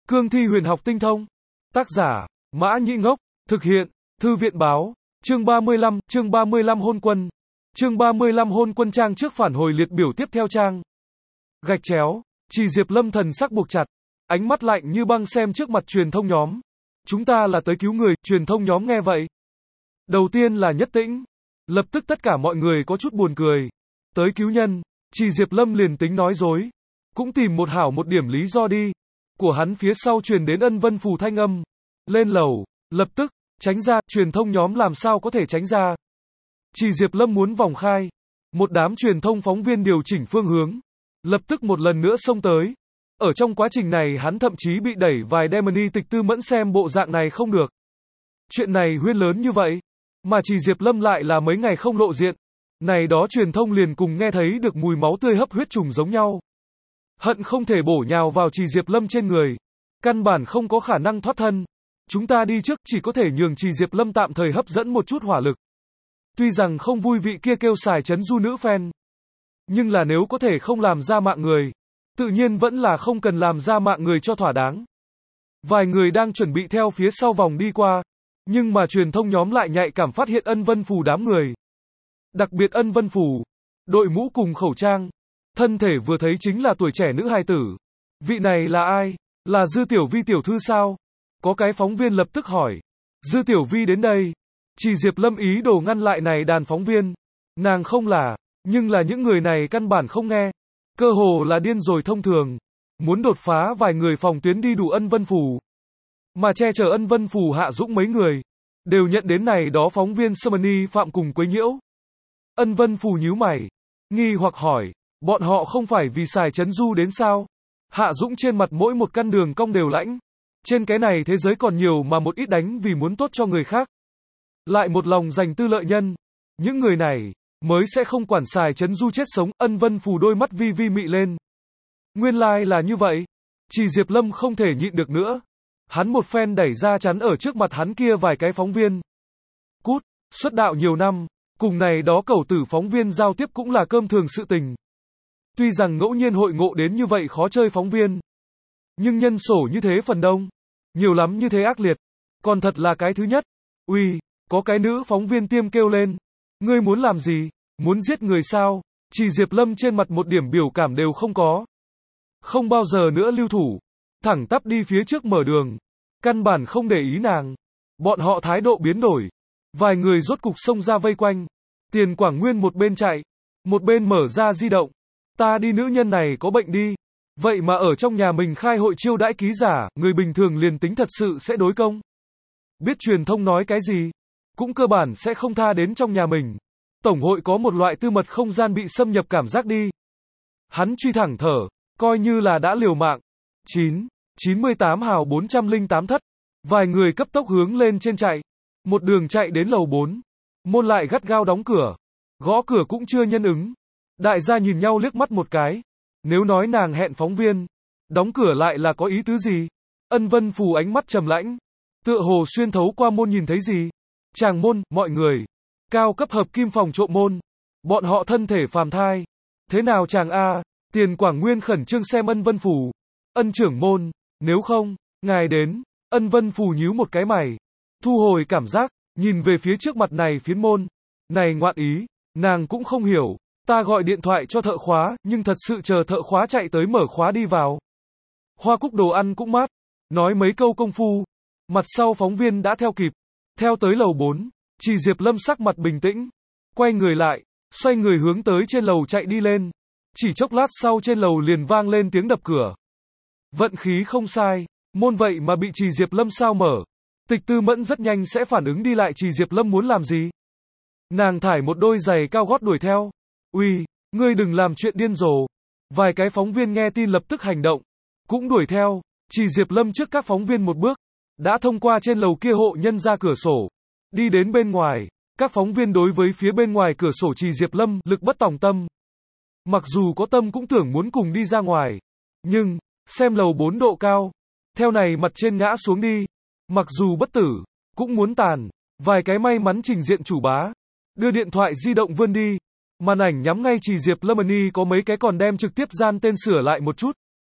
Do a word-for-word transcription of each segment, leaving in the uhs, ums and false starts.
Cương thi huyền học tinh thông. Tác giả, Mã Nhĩ Ngốc. Thực hiện, Thư viện báo. Chương ba mươi lăm, chương ba mươi lăm hôn quân. Chương ba mươi lăm hôn quân trang trước phản hồi liệt biểu tiếp theo trang. Gạch chéo, Trì Diệp Lâm thần sắc buộc chặt, ánh mắt lạnh như băng xem trước mặt truyền thông nhóm. Chúng ta là tới cứu người, truyền thông nhóm nghe vậy. Đầu tiên là Nhất Tĩnh. Lập tức tất cả mọi người có chút buồn cười. Tới cứu nhân, Trì Diệp Lâm liền tính nói dối. Cũng tìm một hảo một điểm lý do đi. Của hắn phía sau truyền đến Ân Vân Phù thanh âm. Lên lầu, lập tức, tránh ra, truyền thông nhóm làm sao có thể tránh ra. Trì Diệp Lâm muốn vòng khai. Một đám truyền thông phóng viên điều chỉnh phương hướng. Lập tức một lần nữa xông tới. Ở trong quá trình này hắn thậm chí bị đẩy vài Demony tịch tư mẫn xem bộ dạng này không được. Chuyện này huyên lớn như vậy. Mà Trì Diệp Lâm lại là mấy ngày không lộ diện. Này đó truyền thông liền cùng nghe thấy được mùi máu tươi hấp huyết trùng giống nhau. Hận không thể bổ nhào vào Trì Diệp Lâm trên người. Căn bản không có khả năng thoát thân. Chúng ta đi trước chỉ có thể nhường Trì Diệp Lâm tạm thời hấp dẫn một chút hỏa lực. Tuy rằng không vui vị kia kêu xài chấn du nữ fan. Nhưng là nếu có thể không làm ra mạng người. Tự nhiên vẫn là không cần làm ra mạng người cho thỏa đáng. Vài người đang chuẩn bị theo phía sau vòng đi qua. Nhưng mà truyền thông nhóm lại nhạy cảm phát hiện Ân Vân Phù đám người. Đặc biệt Ân Vân Phù. Đội mũ cùng khẩu trang. Thân thể vừa thấy chính là tuổi trẻ nữ hài tử. Vị này là ai? Là Dư Tiểu Vi tiểu thư sao? Có cái phóng viên lập tức hỏi. Dư Tiểu Vi đến đây. Trì Diệp Lâm ý đồ ngăn lại này đàn phóng viên. Nàng không là. Nhưng là những người này căn bản không nghe. Cơ hồ là điên rồi thông thường. Muốn đột phá vài người phòng tuyến đi đủ Ân Vân Phù. Mà che chở Ân Vân Phù Hạ Dũng mấy người. Đều nhận đến này đó phóng viên Summony phạm cùng quấy nhiễu. Ân Vân Phù nhíu mày. Nghi hoặc hỏi. Bọn họ không phải vì xài chấn du đến sao? Hạ Dũng trên mặt mỗi một căn đường cong đều lãnh. Trên cái này thế giới còn nhiều mà một ít đánh vì muốn tốt cho người khác. Lại một lòng dành tư lợi nhân. Những người này mới sẽ không quản xài chấn du chết sống. Ân Vân Phù đôi mắt vi vi mị lên. Nguyên lai like là như vậy. Trì Diệp Lâm không thể nhịn được nữa. Hắn một phen đẩy ra chắn ở trước mặt hắn kia vài cái phóng viên. Cút, xuất đạo nhiều năm. Cùng này đó cẩu tử phóng viên giao tiếp cũng là cơm thường sự tình. Tuy rằng ngẫu nhiên hội ngộ đến như vậy khó chơi phóng viên. Nhưng nhân sổ như thế phần đông. Nhiều lắm như thế ác liệt. Còn thật là cái thứ nhất. Uy, có cái nữ phóng viên tiêm kêu lên. Ngươi muốn làm gì? Muốn giết người sao? Trì Diệp Lâm trên mặt một điểm biểu cảm đều không có. Không bao giờ nữa lưu thủ. Thẳng tắp đi phía trước mở đường. Căn bản không để ý nàng. Bọn họ thái độ biến đổi. Vài người rốt cục xông ra vây quanh. Tiền Quảng Nguyên một bên chạy. Một bên mở ra di động. Ta đi nữ nhân này có bệnh đi. Vậy mà ở trong nhà mình khai hội chiêu đãi ký giả, người bình thường liền tính thật sự sẽ đối công. Biết truyền thông nói cái gì? Cũng cơ bản sẽ không tha đến trong nhà mình. Tổng hội có một loại tư mật không gian bị xâm nhập cảm giác đi. Hắn truy thẳng thở, coi như là đã liều mạng. chín, chín mươi tám hào bốn trăm lẻ tám thất. Vài người cấp tốc hướng lên trên chạy. Một đường chạy đến lầu bốn. Môn lại gắt gao đóng cửa. Gõ cửa cũng chưa nhân ứng. Đại gia nhìn nhau liếc mắt một cái. Nếu nói nàng hẹn phóng viên, đóng cửa lại là có ý tứ gì? Ân Vân Phù ánh mắt trầm lãnh. Tựa hồ xuyên thấu qua môn nhìn thấy gì? Chàng môn, mọi người. Cao cấp hợp kim phòng trộm môn. Bọn họ thân thể phàm thai. Thế nào chàng a? Tiền Quảng Nguyên khẩn trương xem Ân Vân Phù. Ân trưởng môn, nếu không, ngài đến. Ân Vân Phù nhíu một cái mày. Thu hồi cảm giác, nhìn về phía trước mặt này phiến môn. Này ngoạn ý, nàng cũng không hiểu. Ta gọi điện thoại cho thợ khóa, nhưng thật sự chờ thợ khóa chạy tới mở khóa đi vào. Hoa Cúc đồ ăn cũng mát. Nói mấy câu công phu. Mặt sau phóng viên đã theo kịp. Theo tới lầu bốn. Trì Diệp Lâm sắc mặt bình tĩnh. Quay người lại. Xoay người hướng tới trên lầu chạy đi lên. Chỉ chốc lát sau trên lầu liền vang lên tiếng đập cửa. Vận khí không sai. Môn vậy mà bị Trì Diệp Lâm sao mở. Tịch Tư Mẫn rất nhanh sẽ phản ứng đi lại Trì Diệp Lâm muốn làm gì. Nàng thải một đôi giày cao gót đuổi theo. Uy, ngươi đừng làm chuyện điên rồ. Vài cái phóng viên nghe tin lập tức hành động. Cũng đuổi theo. Trì Diệp Lâm trước các phóng viên một bước. Đã thông qua trên lầu kia hộ nhân ra cửa sổ. Đi đến bên ngoài. Các phóng viên đối với phía bên ngoài cửa sổ Trì Diệp Lâm lực bất tòng tâm. Mặc dù có tâm cũng tưởng muốn cùng đi ra ngoài. Nhưng, xem lầu bốn độ cao. Theo này mặt trên ngã xuống đi. Mặc dù bất tử, cũng muốn tàn. Vài cái may mắn trình diện chủ bá. Đưa điện thoại di động vươn đi. Màn ảnh nhắm ngay Trì Diệp Lâm có mấy cái còn đem trực tiếp gian tên sửa lại một chút.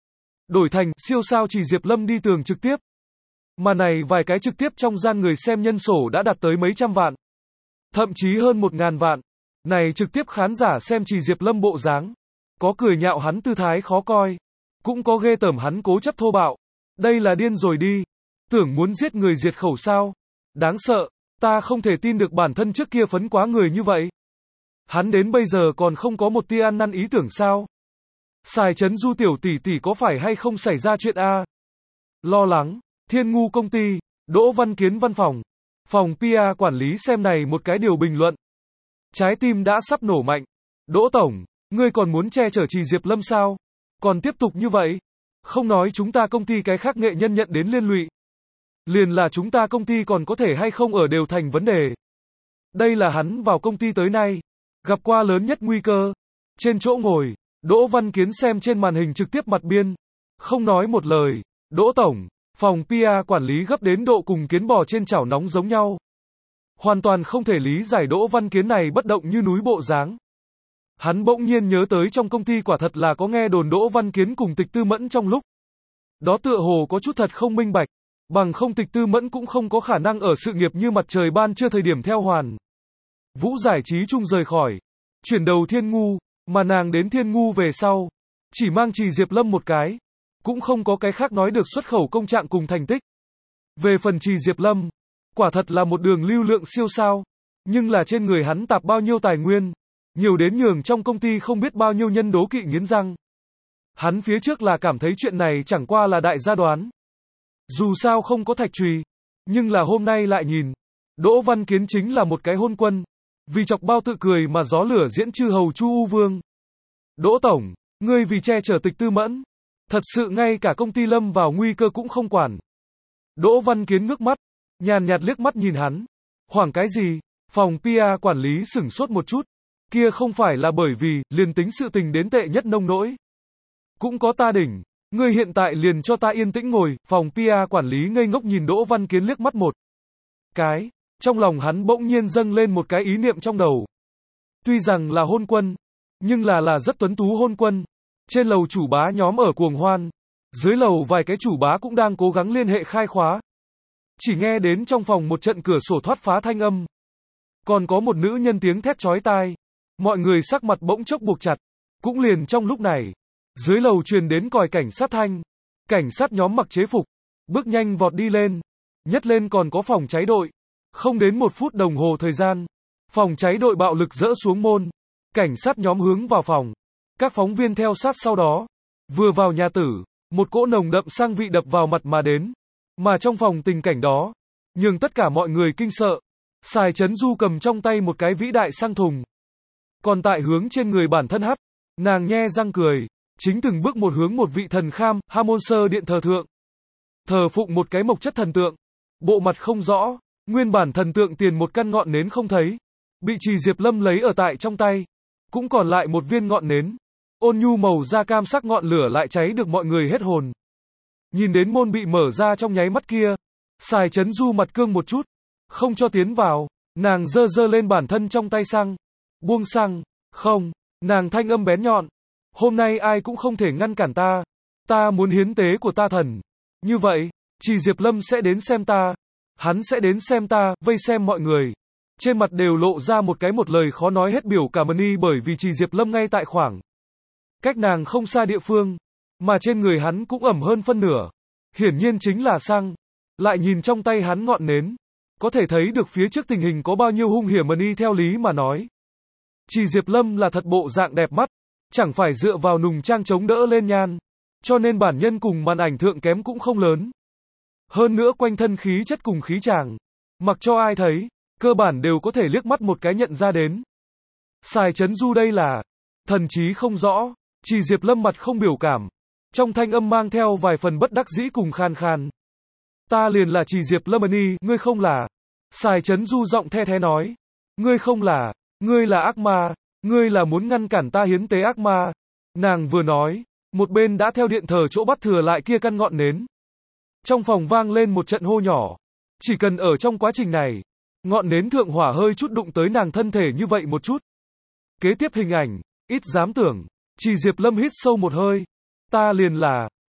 đổi thành siêu sao Trì Diệp Lâm đi tường trực tiếp. Mà này vài cái trực tiếp trong gian người xem nhân sổ đã đạt tới mấy trăm vạn. Thậm chí hơn một ngàn vạn. Này trực tiếp khán giả xem Trì Diệp Lâm bộ dáng. Có cười nhạo hắn tư thái khó coi. Cũng có ghê tởm hắn cố chấp thô bạo. Đây là điên rồi đi. Tưởng muốn giết người diệt khẩu sao? Đáng sợ. Ta không thể tin được bản thân trước kia phấn quá người như vậy. Hắn đến bây giờ còn không có một tia ăn năn ý tưởng sao? Sài Trấn Du tiểu tỷ tỷ có phải hay không xảy ra chuyện a? Lo lắng. Thiên Ngu công ty. Đỗ Văn Kiến văn phòng. Phòng pê e quản lý xem này một cái điều bình luận. Trái tim đã sắp nổ mạnh. Đỗ Tổng, ngươi còn muốn che chở Trì Diệp Lâm sao? Còn tiếp tục như vậy? Không nói chúng ta công ty cái khác nghệ nhân nhận đến liên lụy. Liền là chúng ta công ty còn có thể hay không ở đều thành vấn đề. Đây là hắn vào công ty tới nay. Gặp qua lớn nhất nguy cơ. Trên chỗ ngồi, Đỗ Văn Kiến xem trên màn hình trực tiếp mặt biên. Không nói một lời. Đỗ Tổng, phòng pê e quản lý gấp đến độ cùng kiến bò trên chảo nóng giống nhau. Hoàn toàn không thể lý giải Đỗ Văn Kiến này bất động như núi bộ dáng. Hắn bỗng nhiên nhớ tới trong công ty quả thật là có nghe đồn Đỗ Văn Kiến cùng Tịch Tư Mẫn trong lúc. Đó tựa hồ có chút thật không minh bạch. Bằng không Tịch Tư Mẫn cũng không có khả năng ở sự nghiệp như mặt trời ban trưa thời điểm theo hoàn. Vũ giải trí chung rời khỏi. Chuyển đầu Thiên Ngu. Mà nàng đến Thiên Ngu về sau. Chỉ mang Trì Diệp Lâm một cái. Cũng không có cái khác nói được xuất khẩu công trạng cùng thành tích. Về phần Trì Diệp Lâm. Quả thật là một đường lưu lượng siêu sao. Nhưng là trên người hắn tạp bao nhiêu tài nguyên. Nhiều đến nhường trong công ty không biết bao nhiêu nhân đố kỵ nghiến răng. Hắn phía trước là cảm thấy chuyện này chẳng qua là đại gia đoán. Dù sao không có thạch trùy. Nhưng là hôm nay lại nhìn. Đỗ Văn Kiến chính là một cái hôn quân. Vì chọc bao tự cười mà gió lửa diễn chư hầu Chu U Vương. Đỗ Tổng, ngươi vì che chở Tịch Tư Mẫn. Thật sự ngay cả công ty lâm vào nguy cơ cũng không quản. Đỗ Văn Kiến ngước mắt. Nhàn nhạt liếc mắt nhìn hắn. Hoảng cái gì? Phòng pê e quản lý sửng sốt một chút. Kia không phải là bởi vì liền tính sự tình đến tệ nhất nông nỗi. Cũng có ta đỉnh. Ngươi hiện tại liền cho ta yên tĩnh ngồi. Phòng pê e quản lý ngây ngốc nhìn Đỗ Văn Kiến liếc mắt một cái. Trong lòng hắn bỗng nhiên dâng lên một cái ý niệm trong đầu. Tuy rằng là hôn quân. Nhưng là là rất tuấn tú hôn quân. Trên lầu chủ bá nhóm ở cuồng hoan. Dưới lầu vài cái chủ bá cũng đang cố gắng liên hệ khai khóa. Chỉ nghe đến trong phòng một trận cửa sổ thoát phá thanh âm. Còn có một nữ nhân tiếng thét chói tai. Mọi người sắc mặt bỗng chốc buộc chặt. Cũng liền trong lúc này. Dưới lầu truyền đến còi cảnh sát thanh. Cảnh sát nhóm mặc chế phục. Bước nhanh vọt đi lên. Nhất lên còn có phòng cháy đội. Không đến một phút đồng hồ thời gian. Phòng cháy đội bạo lực dỡ xuống môn. Cảnh sát nhóm hướng vào phòng. Các phóng viên theo sát sau đó. Vừa vào nhà tử. Một cỗ nồng đậm sang vị đập vào mặt mà đến. Mà trong phòng tình cảnh đó. Nhưng tất cả mọi người kinh sợ. Sài Trấn Du cầm trong tay một cái vĩ đại xăng thùng. Còn tại hướng trên người bản thân hắt. Nàng nhe răng cười. Chính từng bước một hướng một vị thần kham, Hamon sơ điện thờ thượng. Thờ phụng một cái mộc chất thần tượng. Bộ mặt không rõ. Nguyên bản thần tượng tiền một căn ngọn nến không thấy. Bị Trì Diệp Lâm lấy ở tại trong tay. Cũng còn lại một viên ngọn nến. Ôn nhu màu da cam sắc ngọn lửa lại cháy được mọi người hết hồn. Nhìn đến môn bị mở ra trong nháy mắt kia. Sài Trấn Du mặt cương một chút. Không cho tiến vào. Nàng dơ dơ lên bản thân trong tay xăng. Buông xăng. Không. Nàng thanh âm bén nhọn. Hôm nay ai cũng không thể ngăn cản ta. Ta muốn hiến tế của ta thần. Như vậy, Trì Diệp Lâm sẽ đến xem ta. Hắn sẽ đến xem ta, vây xem mọi người. Trên mặt đều lộ ra một cái một lời khó nói hết biểu cảm ơn y bởi vì Trì Diệp Lâm ngay tại khoảng cách nàng không xa địa phương. Mà trên người hắn cũng ẩm hơn phân nửa. Hiển nhiên chính là xăng. Lại nhìn trong tay hắn ngọn nến. Có thể thấy được phía trước tình hình có bao nhiêu hung hiểm ơn y theo lý mà nói. Trì Diệp Lâm là thật bộ dạng đẹp mắt. Chẳng phải dựa vào nùng trang chống đỡ lên nhan. Cho nên bản nhân cùng màn ảnh thượng kém cũng không lớn. Hơn nữa quanh thân khí chất cùng khí chàng. Mặc cho ai thấy. Cơ bản đều có thể liếc mắt một cái nhận ra đến. Sài Trấn Du đây là. Thần trí không rõ. Trì Diệp Lâm mặt không biểu cảm. Trong thanh âm mang theo vài phần bất đắc dĩ cùng khan khan. Ta liền là Trì Diệp Lâm ân, ngươi không là. Sài Trấn Du giọng the thế nói. Ngươi không là. Ngươi là ác ma. Ngươi là muốn ngăn cản ta hiến tế ác ma. Nàng vừa nói. Một bên đã theo điện thờ chỗ bắt thừa lại kia căn ngọn nến. Trong phòng vang lên một trận hô nhỏ. Chỉ cần ở trong quá trình này. Ngọn nến thượng hỏa hơi chút đụng tới nàng thân thể như vậy một chút. Kế tiếp hình ảnh. Ít dám tưởng. Trì Diệp Lâm hít sâu một hơi. Ta liền là.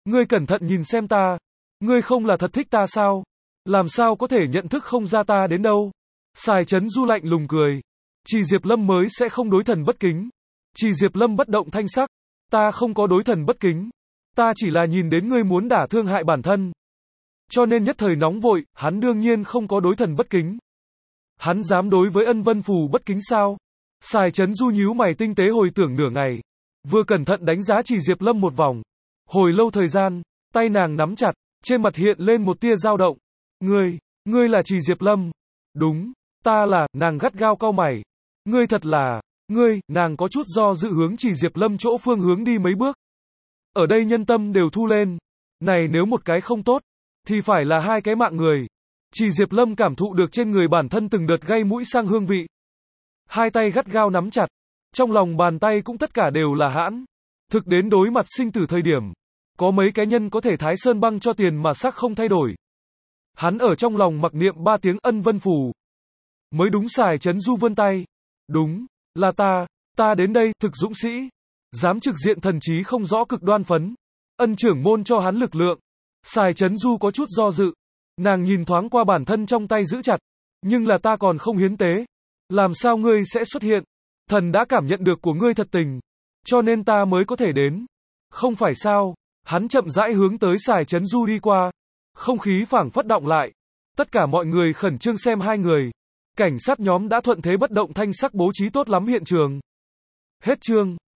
Ngươi cẩn thận nhìn xem ta. Ngươi không là thật thích ta sao? Làm sao có thể nhận thức không ra ta đến đâu? Sài Chấn Du lạnh lùng cười. Chỉ Diệp Lâm mới sẽ không đối thần bất kính. Chỉ Diệp Lâm bất động thanh sắc. Ta không có đối thần bất kính. Ta chỉ là nhìn đến ngươi muốn đả thương hại bản thân. Cho nên nhất thời nóng vội, hắn đương nhiên không có đối thần bất kính. Hắn dám đối với Ân Vân Phù bất kính sao? Sài Chấn Du nhíu mày tinh tế hồi tưởng nửa ngày. Vừa cẩn thận đánh giá Chỉ Diệp Lâm một vòng. Hồi lâu thời gian, tay nàng nắm chặt, trên mặt hiện lên một tia dao động. Ngươi, ngươi là Chỉ Diệp Lâm. Đúng, ta là, nàng gắt gao cau mày. Ngươi thật là, ngươi, nàng có chút do dự hướng Chỉ Diệp Lâm chỗ phương hướng đi mấy bước. Ở đây nhân tâm đều thu lên. Này nếu một cái không tốt, thì phải là hai cái mạng người. Chỉ Diệp Lâm cảm thụ được trên người bản thân từng đợt gây mũi sang hương vị. Hai tay gắt gao nắm chặt. Trong lòng bàn tay cũng tất cả đều là hãn. Thực đến đối mặt sinh tử thời điểm. Có mấy cái nhân có thể thái sơn băng cho tiền mà sắc không thay đổi. Hắn ở trong lòng mặc niệm ba tiếng Ân Vân Phù. Mới đúng. Sài Chấn Du vươn tay. Đúng, là ta, ta đến đây, thực dũng sĩ. Dám trực diện thần trí không rõ cực đoan phấn. Ân trưởng môn cho hắn lực lượng. Sài Chấn Du có chút do dự. Nàng nhìn thoáng qua bản thân trong tay giữ chặt. Nhưng là ta còn không hiến tế. Làm sao ngươi sẽ xuất hiện? Thần đã cảm nhận được của ngươi thật tình. Cho nên ta mới có thể đến. Không phải sao? Hắn chậm rãi hướng tới Sài Chấn Du đi qua. Không khí phảng phất động lại. Tất cả mọi người khẩn trương xem hai người. Cảnh sát nhóm đã thuận thế bất động thanh sắc bố trí tốt lắm hiện trường. Hết chương.